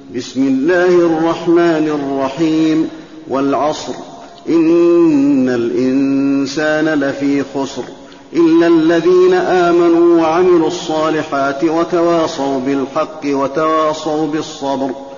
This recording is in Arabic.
بسم الله الرحمن الرحيم. والعصر إن الإنسان لفي خسر إلا الذين آمنوا وعملوا الصالحات وتواصوا بالحق وتواصوا بالصبر.